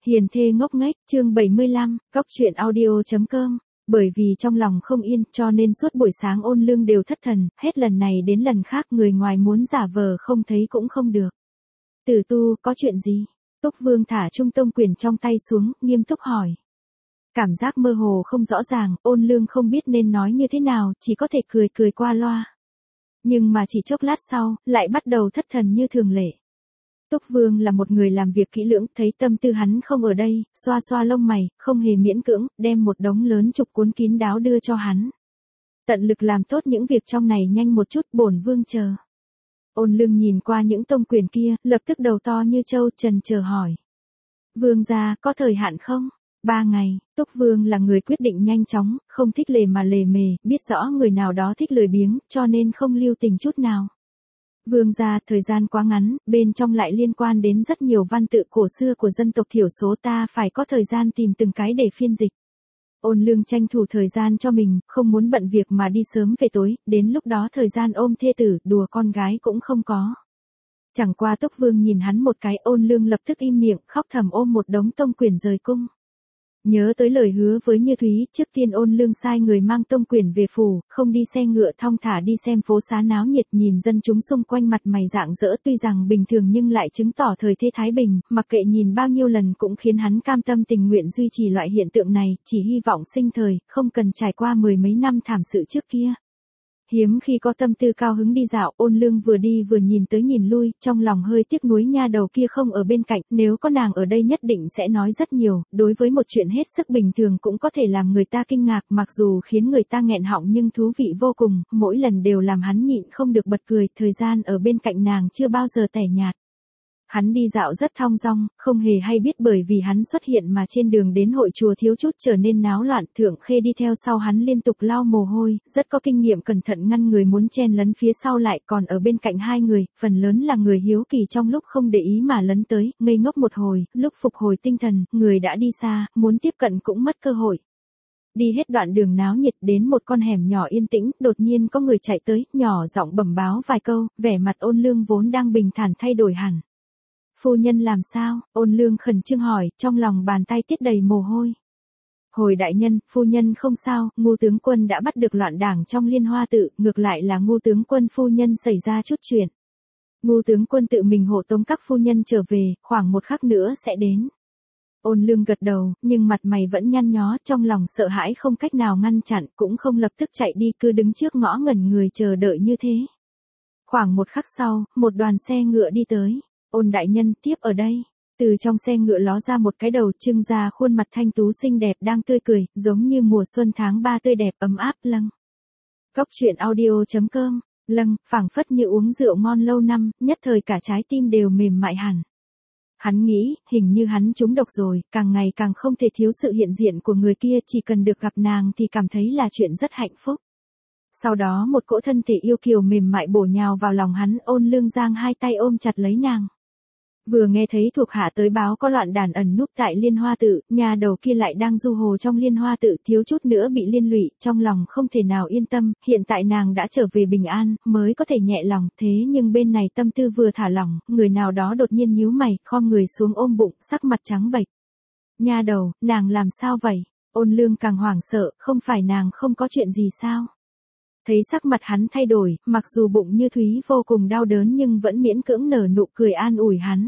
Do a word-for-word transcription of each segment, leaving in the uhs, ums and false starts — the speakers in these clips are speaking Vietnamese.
Hiền thê ngốc nghếch, chương bảy mươi lăm, góc truyện audio.com. Bởi vì trong lòng không yên cho nên suốt buổi sáng Ôn Lương đều thất thần, hết lần này đến lần khác người ngoài muốn giả vờ không thấy cũng không được. Tử tu, có chuyện gì? Túc Vương thả trung tông quyền trong tay xuống, nghiêm túc hỏi. Cảm giác mơ hồ không rõ ràng, Ôn Lương không biết nên nói như thế nào, chỉ có thể cười cười qua loa. Nhưng mà chỉ chốc lát sau, lại bắt đầu thất thần như thường lệ. Túc Vương là một người làm việc kỹ lưỡng, thấy tâm tư hắn không ở đây, xoa xoa lông mày, không hề miễn cưỡng, đem một đống lớn trục cuốn kín đáo đưa cho hắn. Tận lực làm tốt những việc trong này nhanh một chút, bổn Vương chờ. Ôn Lương nhìn qua những tông quyền kia, lập tức đầu to như trâu, trần chờ hỏi. Vương gia, có thời hạn không? Ba ngày. Túc Vương là người quyết định nhanh chóng, không thích lề mà lề mề, biết rõ người nào đó thích lười biếng, cho nên không lưu tình chút nào. Vương gia, thời gian quá ngắn, bên trong lại liên quan đến rất nhiều văn tự cổ xưa của dân tộc thiểu số, ta phải có thời gian tìm từng cái để phiên dịch. Ôn Lương tranh thủ thời gian cho mình, không muốn bận việc mà đi sớm về tối, đến lúc đó thời gian ôm thê tử, đùa con gái cũng không có. Chẳng qua Túc Vương nhìn hắn một cái, Ôn Lương lập tức im miệng, khóc thầm ôm một đống tông quyền rời cung. Nhớ tới lời hứa với Như Thúy, trước tiên Ôn Lương sai người mang tông quyền về phủ, không đi xe ngựa thong thả đi xem phố xá náo nhiệt, nhìn dân chúng xung quanh mặt mày rạng rỡ, tuy rằng bình thường nhưng lại chứng tỏ thời thế thái bình, mặc kệ nhìn bao nhiêu lần cũng khiến hắn cam tâm tình nguyện duy trì loại hiện tượng này, chỉ hy vọng sinh thời, không cần trải qua mười mấy năm thảm sự trước kia. Hiếm khi có tâm tư cao hứng đi dạo, Ôn Lương vừa đi vừa nhìn tới nhìn lui, trong lòng hơi tiếc nuối nha đầu kia không ở bên cạnh, nếu có nàng ở đây nhất định sẽ nói rất nhiều, đối với một chuyện hết sức bình thường cũng có thể làm người ta kinh ngạc, mặc dù khiến người ta nghẹn họng nhưng thú vị vô cùng, mỗi lần đều làm hắn nhịn không được bật cười, thời gian ở bên cạnh nàng chưa bao giờ tẻ nhạt. Hắn đi dạo rất thong dong, không hề hay biết bởi vì hắn xuất hiện mà trên đường đến hội chùa thiếu chút trở nên náo loạn, Thượng Khê đi theo sau hắn liên tục lau mồ hôi, rất có kinh nghiệm cẩn thận ngăn người muốn chen lấn phía sau lại, còn ở bên cạnh hai người, phần lớn là người hiếu kỳ trong lúc không để ý mà lấn tới, ngây ngốc một hồi, lúc phục hồi tinh thần, người đã đi xa, muốn tiếp cận cũng mất cơ hội. Đi hết đoạn đường náo nhiệt đến một con hẻm nhỏ yên tĩnh, đột nhiên có người chạy tới, nhỏ giọng bẩm báo vài câu, vẻ mặt Ôn Lương vốn đang bình thản thay đổi hẳn. Phu nhân làm sao? Ôn Lương khẩn trương hỏi, trong lòng bàn tay tiết đầy mồ hôi. Hồi đại nhân, phu nhân không sao, Ngô tướng quân đã bắt được loạn đảng trong Liên Hoa tự, ngược lại là Ngô tướng quân phu nhân xảy ra chút chuyện. Ngô tướng quân tự mình hộ tống các phu nhân trở về, khoảng một khắc nữa sẽ đến. Ôn Lương gật đầu, nhưng mặt mày vẫn nhăn nhó, trong lòng sợ hãi không cách nào ngăn chặn, cũng không lập tức chạy đi, cứ đứng trước ngõ ngẩn người chờ đợi như thế. Khoảng một khắc sau, một đoàn xe ngựa đi tới. Ôn đại nhân, tiếp ở đây. Từ trong xe ngựa ló ra một cái đầu, trưng ra khuôn mặt thanh tú xinh đẹp đang tươi cười, giống như mùa xuân tháng ba tươi đẹp ấm áp. Lâng. Góc truyện audio.com. Lâng, phảng phất như uống rượu ngon lâu năm, nhất thời cả trái tim đều mềm mại hẳn. Hắn nghĩ, hình như hắn trúng độc rồi, càng ngày càng không thể thiếu sự hiện diện của người kia, chỉ cần được gặp nàng thì cảm thấy là chuyện rất hạnh phúc. Sau đó một cỗ thân thể yêu kiều mềm mại bổ nhào vào lòng hắn, Ôn Lương giang hai tay ôm chặt lấy nàng. Vừa nghe thấy thuộc hạ tới báo có loạn đàn ẩn núp tại Liên Hoa tự, nhà đầu kia lại đang du hồ trong Liên Hoa tự, thiếu chút nữa bị liên lụy, trong lòng không thể nào yên tâm, hiện tại nàng đã trở về bình an, mới có thể nhẹ lòng, thế nhưng bên này tâm tư vừa thả lỏng, người nào đó đột nhiên nhíu mày, khom người xuống ôm bụng, sắc mặt trắng bệch. Nha đầu, nàng làm sao vậy? Ôn Lương càng hoảng sợ, không phải nàng không có chuyện gì sao? Thấy sắc mặt hắn thay đổi, mặc dù bụng Như Thúy vô cùng đau đớn nhưng vẫn miễn cưỡng nở nụ cười an ủi hắn.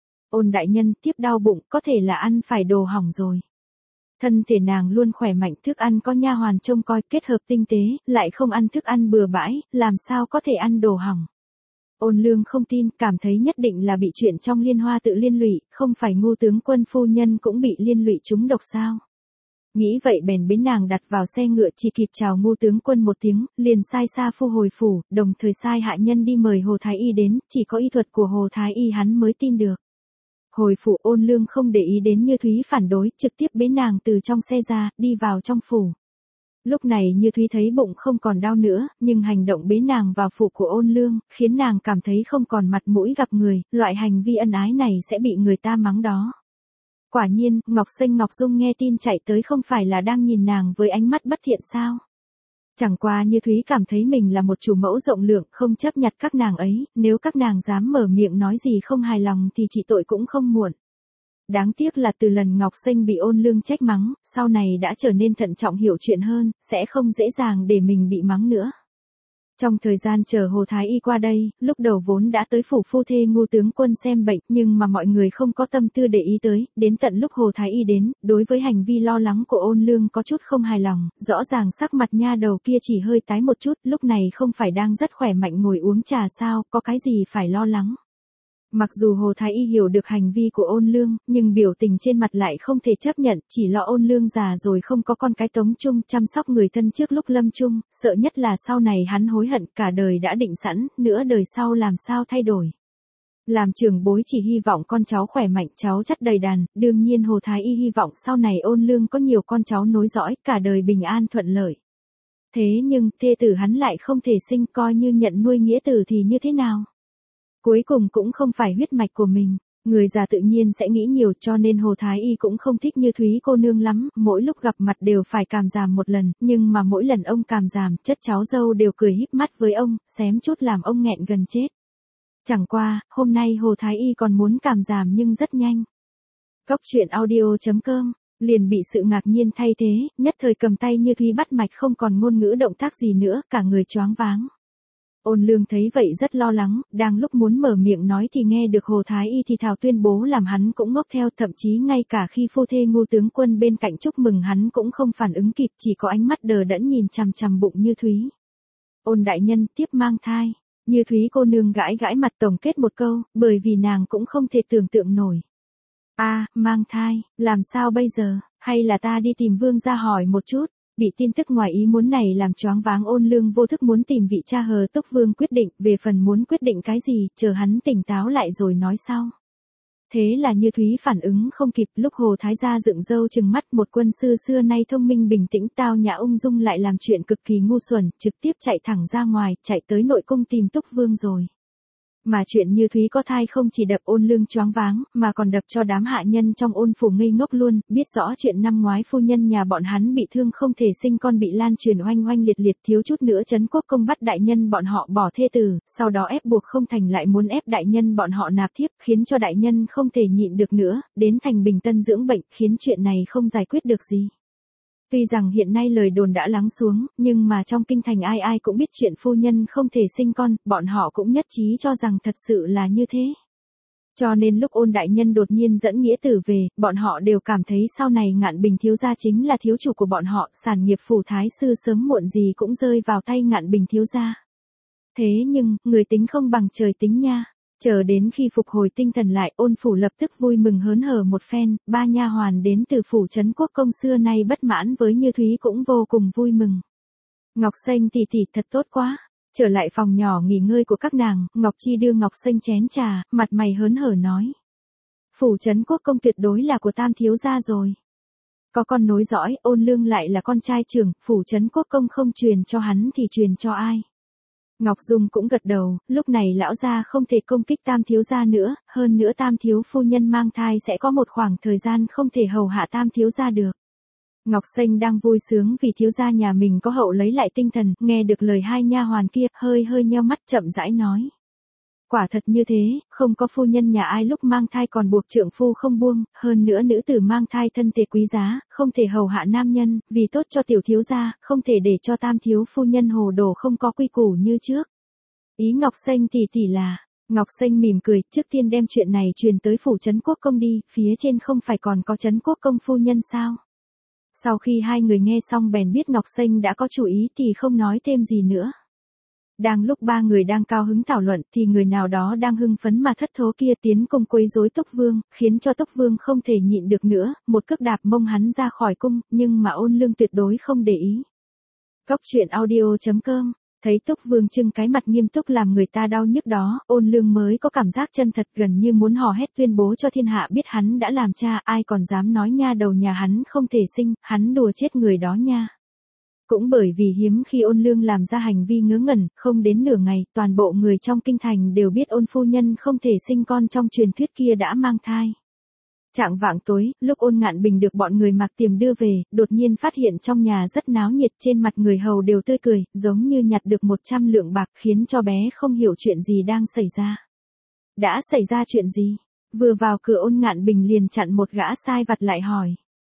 Ôn đại nhân, tiếp đau bụng, có thể là ăn phải đồ hỏng rồi. Thân thể nàng luôn khỏe mạnh, thức ăn có nha hoàn trông coi, kết hợp tinh tế, lại không ăn thức ăn bừa bãi, làm sao có thể ăn đồ hỏng. Ôn Lương không tin, cảm thấy nhất định là bị chuyện trong Liên Hoa tự liên lụy, không phải Ngô tướng quân phu nhân cũng bị liên lụy trúng độc sao. Nghĩ vậy bèn bế nàng đặt vào xe ngựa, chỉ kịp chào Ngô tướng quân một tiếng, liền sai Sa Phu hồi phủ, đồng thời sai hạ nhân đi mời Hồ Thái Y đến, chỉ có y thuật của Hồ Thái Y hắn mới tin được. Hồi phủ, Ôn Lương không để ý đến Như Thúy phản đối, trực tiếp bế nàng từ trong xe ra, đi vào trong phủ. Lúc này Như Thúy thấy bụng không còn đau nữa, nhưng hành động bế nàng vào phủ của Ôn Lương, khiến nàng cảm thấy không còn mặt mũi gặp người, loại hành vi ân ái này sẽ bị người ta mắng đó. Quả nhiên, Ngọc Xanh Ngọc Dung nghe tin chạy tới không phải là đang nhìn nàng với ánh mắt bất thiện sao. Chẳng qua Như Thúy cảm thấy mình là một chủ mẫu rộng lượng, không chấp nhặt các nàng ấy, nếu các nàng dám mở miệng nói gì không hài lòng thì trị tội cũng không muộn. Đáng tiếc là từ lần Ngọc Xanh bị Ôn Lương trách mắng, sau này đã trở nên thận trọng hiểu chuyện hơn, sẽ không dễ dàng để mình bị mắng nữa. Trong thời gian chờ Hồ Thái Y qua đây, lúc đầu vốn đã tới phủ phu thê Ngô tướng quân xem bệnh, nhưng mà mọi người không có tâm tư để ý tới, đến tận lúc Hồ Thái Y đến, đối với hành vi lo lắng của Ôn Lương có chút không hài lòng, rõ ràng sắc mặt nha đầu kia chỉ hơi tái một chút, lúc này không phải đang rất khỏe mạnh ngồi uống trà sao, có cái gì phải lo lắng. Mặc dù Hồ Thái Y hiểu được hành vi của Ôn Lương, nhưng biểu tình trên mặt lại không thể chấp nhận, chỉ lo Ôn Lương già rồi không có con cái tống chung chăm sóc người thân trước lúc lâm chung, sợ nhất là sau này hắn hối hận cả đời đã định sẵn, nửa đời sau làm sao thay đổi. Làm trưởng bối chỉ hy vọng con cháu khỏe mạnh, cháu chắt đầy đàn, đương nhiên Hồ Thái Y hy vọng sau này Ôn Lương có nhiều con cháu nối dõi, cả đời bình an thuận lợi. Thế nhưng, thê tử hắn lại không thể sinh, coi như nhận nuôi nghĩa tử thì như thế nào? Cuối cùng cũng không phải huyết mạch của mình, người già tự nhiên sẽ nghĩ nhiều, cho nên Hồ Thái Y cũng không thích Như Thúy cô nương lắm, mỗi lúc gặp mặt đều phải càm ràm một lần, nhưng mà mỗi lần ông càm ràm, chất cháu dâu đều cười híp mắt với ông, xém chút làm ông nghẹn gần chết. Chẳng qua, hôm nay Hồ Thái Y còn muốn càm ràm nhưng rất nhanh. Cóc truyện audio chấm com liền bị sự ngạc nhiên thay thế, nhất thời cầm tay Như Thúy bắt mạch không còn ngôn ngữ động tác gì nữa, cả người choáng váng. Ôn Lương thấy vậy rất lo lắng, đang lúc muốn mở miệng nói thì nghe được Hồ Thái Y thì thào tuyên bố làm hắn cũng ngốc theo, thậm chí ngay cả khi phu thê Ngô tướng quân bên cạnh chúc mừng hắn cũng không phản ứng kịp, chỉ có ánh mắt đờ đẫn nhìn chằm chằm bụng Như Thúy. Ôn đại nhân tiếp mang thai, Như Thúy cô nương gãi gãi mặt tổng kết một câu, bởi vì nàng cũng không thể tưởng tượng nổi. A, à, mang thai, làm sao bây giờ, hay là ta đi tìm Vương gia hỏi một chút. Bị tin tức ngoài ý muốn này làm choáng váng Ôn Lương vô thức muốn tìm vị cha Hờ Tốc Vương quyết định, về phần muốn quyết định cái gì, chờ hắn tỉnh táo lại rồi nói sau. Thế là Như Thúy phản ứng không kịp, lúc Hồ Thái gia dựng râu trừng mắt, một quân sư xưa nay thông minh bình tĩnh tao nhã ung dung lại làm chuyện cực kỳ ngu xuẩn, trực tiếp chạy thẳng ra ngoài, chạy tới nội cung tìm Túc Vương rồi. Mà chuyện Như Thúy có thai không chỉ đập Ôn Lương choáng váng, mà còn đập cho đám hạ nhân trong Ôn phủ ngây ngốc luôn, biết rõ chuyện năm ngoái phu nhân nhà bọn hắn bị thương không thể sinh con bị lan truyền oanh oanh liệt liệt, thiếu chút nữa Trấn Quốc công bắt đại nhân bọn họ bỏ thê tử, sau đó ép buộc không thành lại muốn ép đại nhân bọn họ nạp thiếp, khiến cho đại nhân không thể nhịn được nữa, đến thành Bình Tân dưỡng bệnh, khiến chuyện này không giải quyết được gì. Tuy rằng hiện nay lời đồn đã lắng xuống, nhưng mà trong kinh thành ai ai cũng biết chuyện phu nhân không thể sinh con, bọn họ cũng nhất trí cho rằng thật sự là như thế. Cho nên lúc Ôn đại nhân đột nhiên dẫn nghĩa tử về, bọn họ đều cảm thấy sau này Ngạn Bình thiếu gia chính là thiếu chủ của bọn họ, sản nghiệp phủ thái sư sớm muộn gì cũng rơi vào tay Ngạn Bình thiếu gia. Thế nhưng, người tính không bằng trời tính nha. Chờ đến khi phục hồi tinh thần lại, Ôn phủ lập tức vui mừng hớn hở một phen, ba nha hoàn đến từ phủ Trấn Quốc công xưa nay bất mãn với Như Thúy cũng vô cùng vui mừng. Ngọc Xanh tỷ tỷ thật tốt quá. Trở lại phòng nhỏ nghỉ ngơi của các nàng, Ngọc Chi đưa Ngọc Xanh chén trà, mặt mày hớn hở nói. Phủ Trấn Quốc công tuyệt đối là của Tam thiếu gia rồi. Có con nối dõi, Ôn Lương lại là con trai trưởng, phủ Trấn Quốc công không truyền cho hắn thì truyền cho ai. Ngọc Dung cũng gật đầu, lúc này lão gia không thể công kích Tam thiếu gia nữa, hơn nữa Tam thiếu phu nhân mang thai sẽ có một khoảng thời gian không thể hầu hạ Tam thiếu gia được. Ngọc Xanh đang vui sướng vì thiếu gia nhà mình có hậu lấy lại tinh thần, nghe được lời hai nha hoàn kia, hơi hơi nheo mắt chậm rãi nói. Quả thật như thế, không có phu nhân nhà ai lúc mang thai còn buộc trượng phu không buông, hơn nữa nữ tử mang thai thân thể quý giá, không thể hầu hạ nam nhân, vì tốt cho tiểu thiếu gia, không thể để cho Tam thiếu phu nhân hồ đồ không có quy củ như trước. Ý Ngọc Xanh tỷ tỷ là, Ngọc Xanh mỉm cười, trước tiên đem chuyện này truyền tới phủ Trấn Quốc công đi, phía trên không phải còn có Trấn Quốc công phu nhân sao? Sau khi hai người nghe xong bèn biết Ngọc Xanh đã có chủ ý thì không nói thêm gì nữa. Đang lúc ba người đang cao hứng thảo luận thì người nào đó đang hưng phấn mà thất thố kia tiến công quấy rối Túc Vương, khiến cho Túc Vương không thể nhịn được nữa, một cước đạp mông hắn ra khỏi cung, nhưng mà Ôn Lương tuyệt đối không để ý. Cóc truyện audio chấm com Thấy Túc Vương trưng cái mặt nghiêm túc làm người ta đau nhức đó, Ôn Lương mới có cảm giác chân thật gần như muốn hò hét tuyên bố cho thiên hạ biết hắn đã làm cha, ai còn dám nói nha đầu nhà hắn không thể sinh, hắn đùa chết người đó nha. Cũng bởi vì hiếm khi Ôn Lương làm ra hành vi ngớ ngẩn, không đến nửa ngày, toàn bộ người trong kinh thành đều biết Ôn phu nhân không thể sinh con trong truyền thuyết kia đã mang thai. Trạng vạng tối, lúc Ôn Ngạn Bình được bọn người Mạc Tiềm đưa về, đột nhiên phát hiện trong nhà rất náo nhiệt, trên mặt người hầu đều tươi cười, giống như nhặt được một trăm lượng bạc, khiến cho bé không hiểu chuyện gì đang xảy ra. Đã xảy ra chuyện gì? vừa vào cửa Ôn Ngạn Bình liền chặn một gã sai vặt lại hỏi.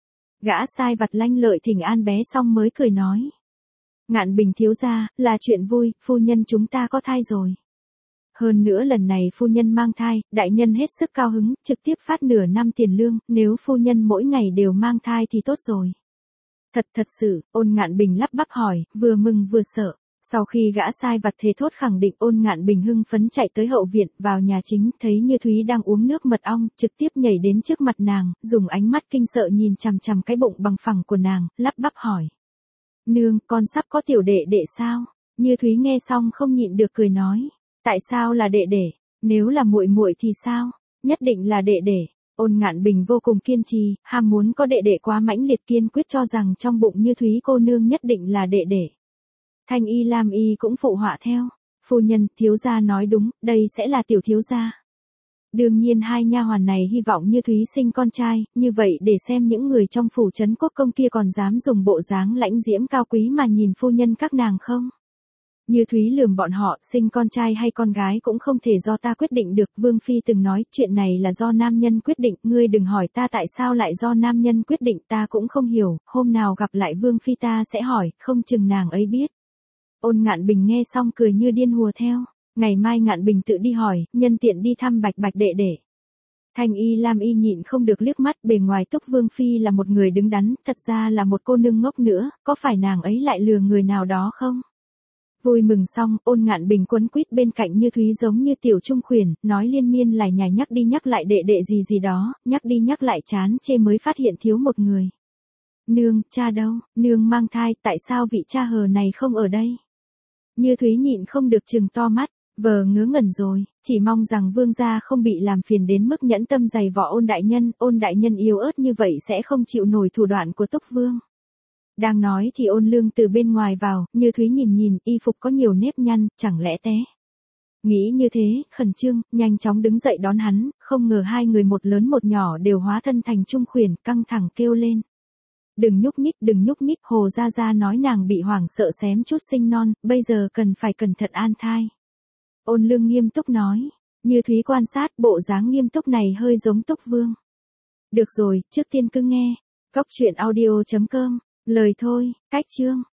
Gã sai vặt lanh lợi thỉnh an bé xong mới cười nói. Ngạn Bình thiếu gia, là chuyện vui, phu nhân chúng ta có thai rồi. Hơn nữa lần này phu nhân mang thai, đại nhân hết sức cao hứng, trực tiếp phát nửa năm tiền lương, nếu phu nhân mỗi ngày đều mang thai thì tốt rồi. Thật thật sự, Ôn Ngạn Bình lắp bắp hỏi, vừa mừng vừa sợ. Sau khi gã sai vặt thề thốt khẳng định, Ôn Ngạn Bình hưng phấn chạy tới hậu viện, vào nhà chính, thấy Như Thúy đang uống nước mật ong, trực tiếp nhảy đến trước mặt nàng, dùng ánh mắt kinh sợ nhìn chằm chằm cái bụng bằng phẳng của nàng, lắp bắp hỏi. Nương, con sắp có tiểu đệ đệ sao? Như Thúy nghe xong không nhịn được cười nói. Tại sao là đệ đệ? Nếu là muội muội thì sao? Nhất định là đệ đệ. Ôn Ngạn Bình vô cùng kiên trì, ham muốn có đệ đệ quá mãnh liệt, kiên quyết cho rằng trong bụng Như Thúy cô nương nhất định là đệ đệ. Thanh Y Lam Y cũng phụ họa theo. Phu nhân, thiếu gia nói đúng, đây sẽ là tiểu thiếu gia. Đương nhiên hai nha hoàn này hy vọng Như Thúy sinh con trai, như vậy để xem những người trong phủ trấn quốc công kia còn dám dùng bộ dáng lãnh diễm cao quý mà nhìn phu nhân các nàng không. Như Thúy lườm bọn họ, sinh con trai hay con gái cũng không thể do ta quyết định được. Vương Phi từng nói, chuyện này là do nam nhân quyết định, ngươi đừng hỏi ta tại sao lại do nam nhân quyết định, ta cũng không hiểu, hôm nào gặp lại Vương Phi ta sẽ hỏi, không chừng nàng ấy biết. Ôn Ngạn Bình nghe xong cười như điên hùa theo, ngày mai Ngạn Bình tự đi hỏi, nhân tiện đi thăm Bạch Bạch đệ đệ. Thanh Y Lam Y nhịn không được liếc mắt, bề ngoài Túc Vương Phi là một người đứng đắn, thật ra là một cô nương ngốc nữa, có phải nàng ấy lại lừa người nào đó không? Vui mừng xong, Ôn Ngạn Bình quấn quýt bên cạnh Như Thúy giống như tiểu trung khuyển, nói liên miên lải nhải nhắc đi nhắc lại đệ đệ gì gì đó, nhắc đi nhắc lại chán chê mới phát hiện thiếu một người. Nương, cha đâu? Nương mang thai, tại sao vị cha hờ này không ở đây? Như Thúy nhịn không được trừng to mắt, vờ ngớ ngẩn rồi, chỉ mong rằng vương gia không bị làm phiền đến mức nhẫn tâm dày vò Ôn đại nhân, Ôn đại nhân yếu ớt như vậy sẽ không chịu nổi thủ đoạn của Túc Vương. Đang nói thì Ôn Lương từ bên ngoài vào, Như Thúy nhìn nhìn, y phục có nhiều nếp nhăn, chẳng lẽ té. Nghĩ như thế, khẩn trương, nhanh chóng đứng dậy đón hắn, không ngờ hai người một lớn một nhỏ đều hóa thân thành trung khuyển, căng thẳng kêu lên. Đừng nhúc nhích, đừng nhúc nhích, Hồ Gia Gia nói nàng bị hoảng sợ xém chút sinh non, bây giờ cần phải cẩn thận an thai. Ôn Lương nghiêm túc nói, Như Thúy quan sát, bộ dáng nghiêm túc này hơi giống Túc Vương. Được rồi, trước tiên cứ nghe, cốc truyện audio chấm com, lời thôi, cách chương.